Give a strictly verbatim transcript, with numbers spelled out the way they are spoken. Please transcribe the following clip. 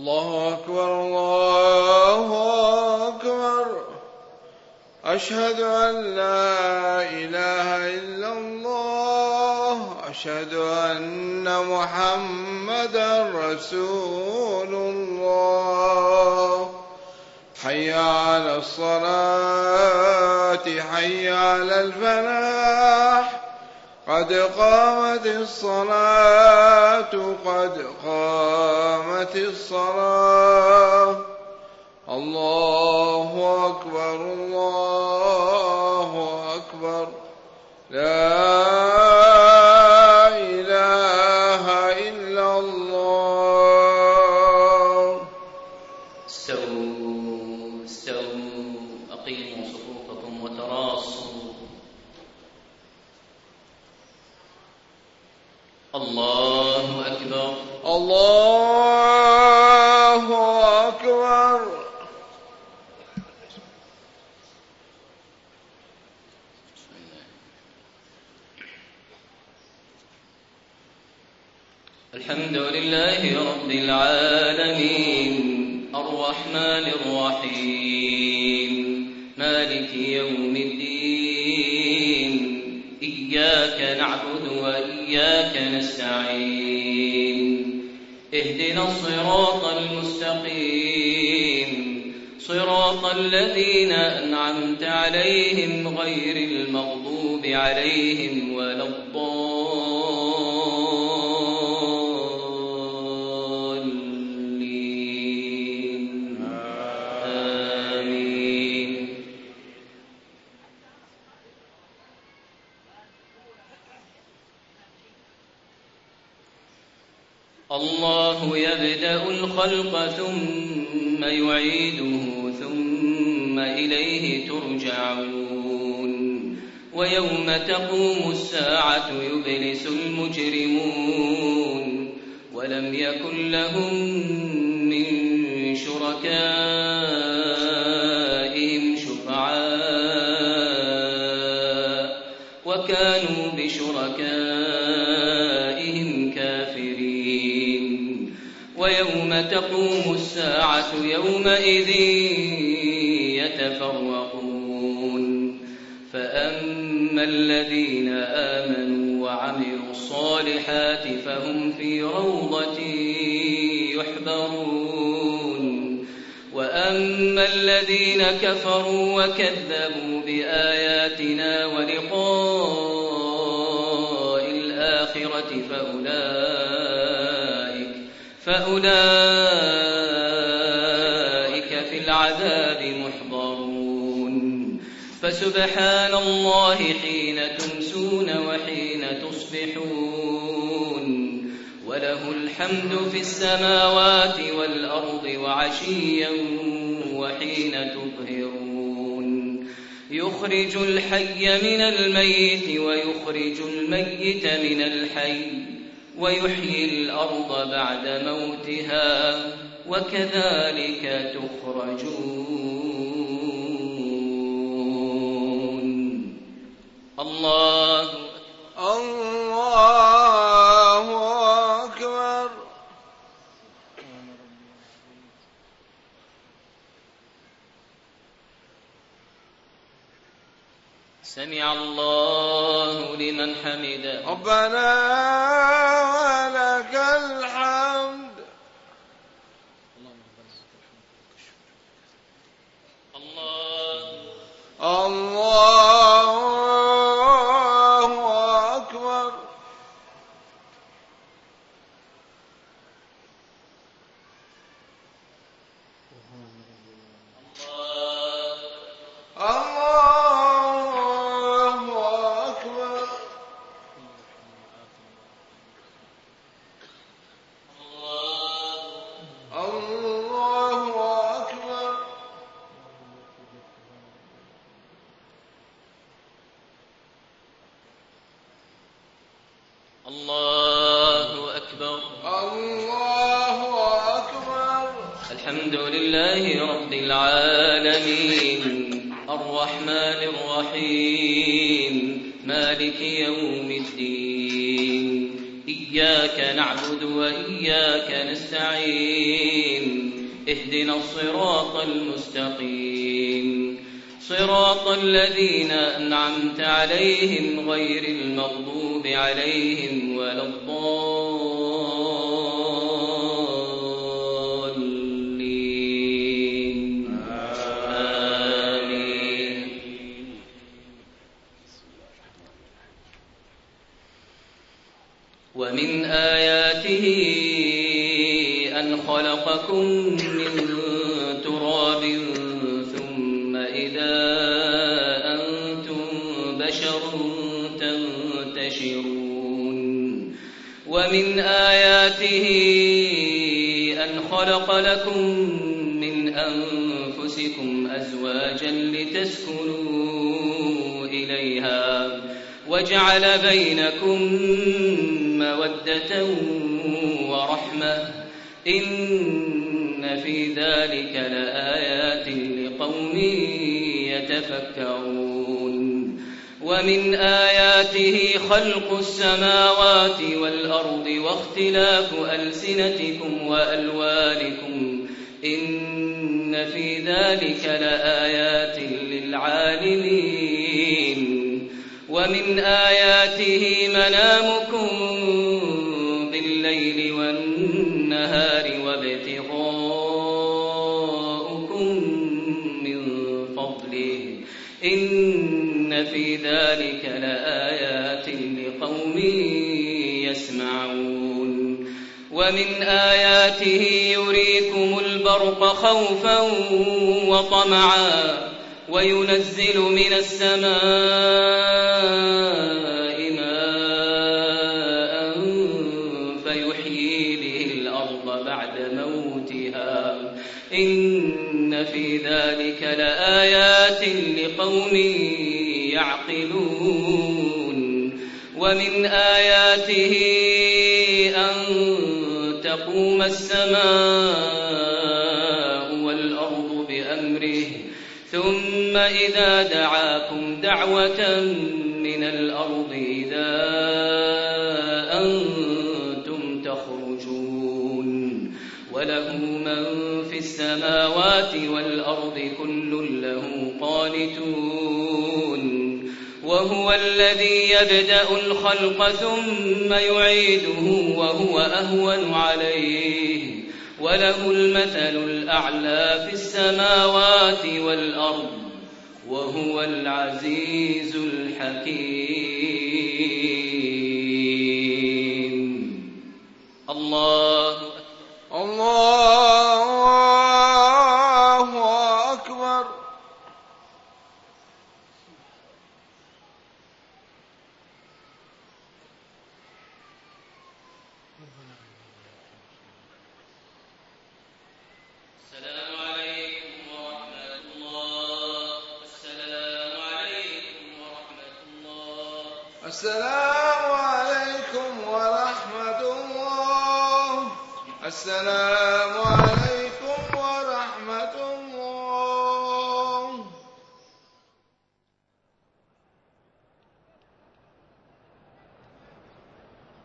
الله أكبر الله أكبر. أشهد أن لا إله إلا الله. أشهد أن محمدا رسول الله. حي على الصلاة حي على الفلاح. قد قامت الصلاة قد قامت الصلاة. الله أكبر الله أكبر. لا إله إلا الله. استووا استووا أقيموا صفوفكم وتراصوا. الله أكبر الله أكبر. الحمد لله رب العالمين الرحمن الرحيم مالك يوم الدين. إياك نعبد وإياك نستعين. اهدنا الصراط المستقيم صراط الذين أنعمت عليهم غير المغضوب عليهم ولا الضالين. آمين. الله يبدأ الخلق ثم يعيده ثم إليه ترجعون. ويوم تقوم الساعة يبلس المجرمون ولم يكن لهم من شركائهم شفعاء وكانوا بشركائهم كافرين. ويوم تقوم الساعة يومئذ يتفرقون. فأما الذين آمنوا وعملوا الصالحات فهم في روضة يحبرون. وأما الذين كفروا وكذبوا بآياتنا ولقاء الآخرة فأولئك فأولئك في العذاب محضرون. فسبحان الله حين تمسون وحين تصبحون وله الحمد في السماوات والأرض وعشيا وحين تظهرون. يخرج الحي من الميت ويخرج الميت من الحي ويحيي الأرض بعد موتها وكذلك تخرجون. الله الله أكبر. سمع الله لمن حمده. ربنا ولك الحمد. الله الله أكبر. الله أكبر. الله أكبر. الله أكبر. الله أكبر. الحمد لله رب العالمين الرحمن الرحيم مالك يوم الدين. إياك نعبد وإياك نستعين. اهدنا الصراط المستقيم صراط الذين أنعمت عليهم غير المغضوب عليهم ولا الضالين آمين. ومن آياته أن خلقكم من تراب ثم إذا أنتم بشر تنتشرون ومن آياته أن خلق لكم من أنفسكم أزواجا لتسكنوا إليها وجعل بينكم مودة ورحمة إن في ذلك لآيات لقوم يتفكرون. ومن آياته خلق السماوات والأرض واختلاف ألسنتكم وألوانكم إن في ذلك لآيات للعالمين. ومن آياته منامكم بالليل والنهار وابتغاؤكم من فضله إن في ذلك لآيات لقوم يسمعون. ومن آياته يريكم البرق خوفا وطمعا وينزل من السماء ماء فيحيي به الأرض بعد موتها إن في ذلك لآيات لقوم يعقلون. ومن آياته أن تقوم السماء والأرض بأمره ثم إذا دعاكم دعوة من الأرض إذا أنتم تخرجون وله من في السماوات والأرض كل له قانتون. وهو الذي يبدأ الخلق ثم يعيده وهو أهون عليه وله المثل الأعلى في السماوات والأرض وهو العزيز الحكيم. الله الله أكبر. السلام عليكم ورحمة الله. السلام عليكم ورحمة الله. السلام عليكم ورحمة الله. السلام عليكم